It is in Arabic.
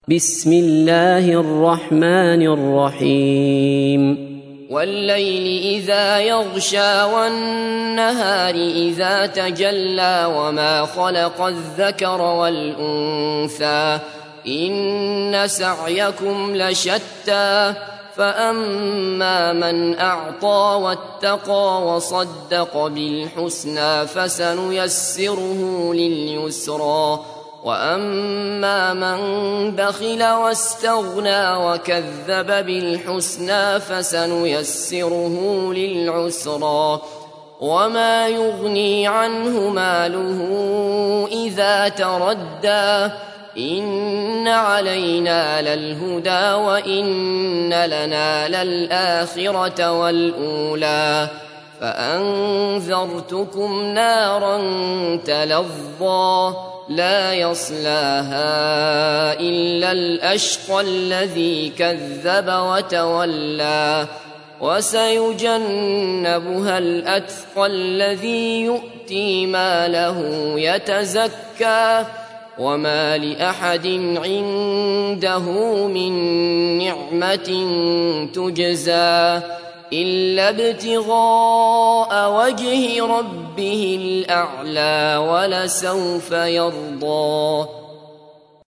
بسم الله الرحمن الرحيم والليل إذا يغشى والنهار إذا تجلى وما خلق الذكر والأنثى إن سعيكم لشتى فأما من أعطى واتقى وصدق بالحسنى فسنيسره لليسرى وأما من بخل واستغنى وكذب بالحسنى فسنيسره للعسرى وما يغني عنه ماله إذا تردى إن علينا للهدى وإن لنا للآخرة والأولى فأنذرتكم نارا تلظى لا يصلاها إلا الأشقى الذي كذب وتولى وسيجنبها الأتقى الذي يؤتي ماله يتزكى وما لأحد عنده من نعمة تجزى إلا ابتغاء وجه ربه الأعلى ولسوف يرضى.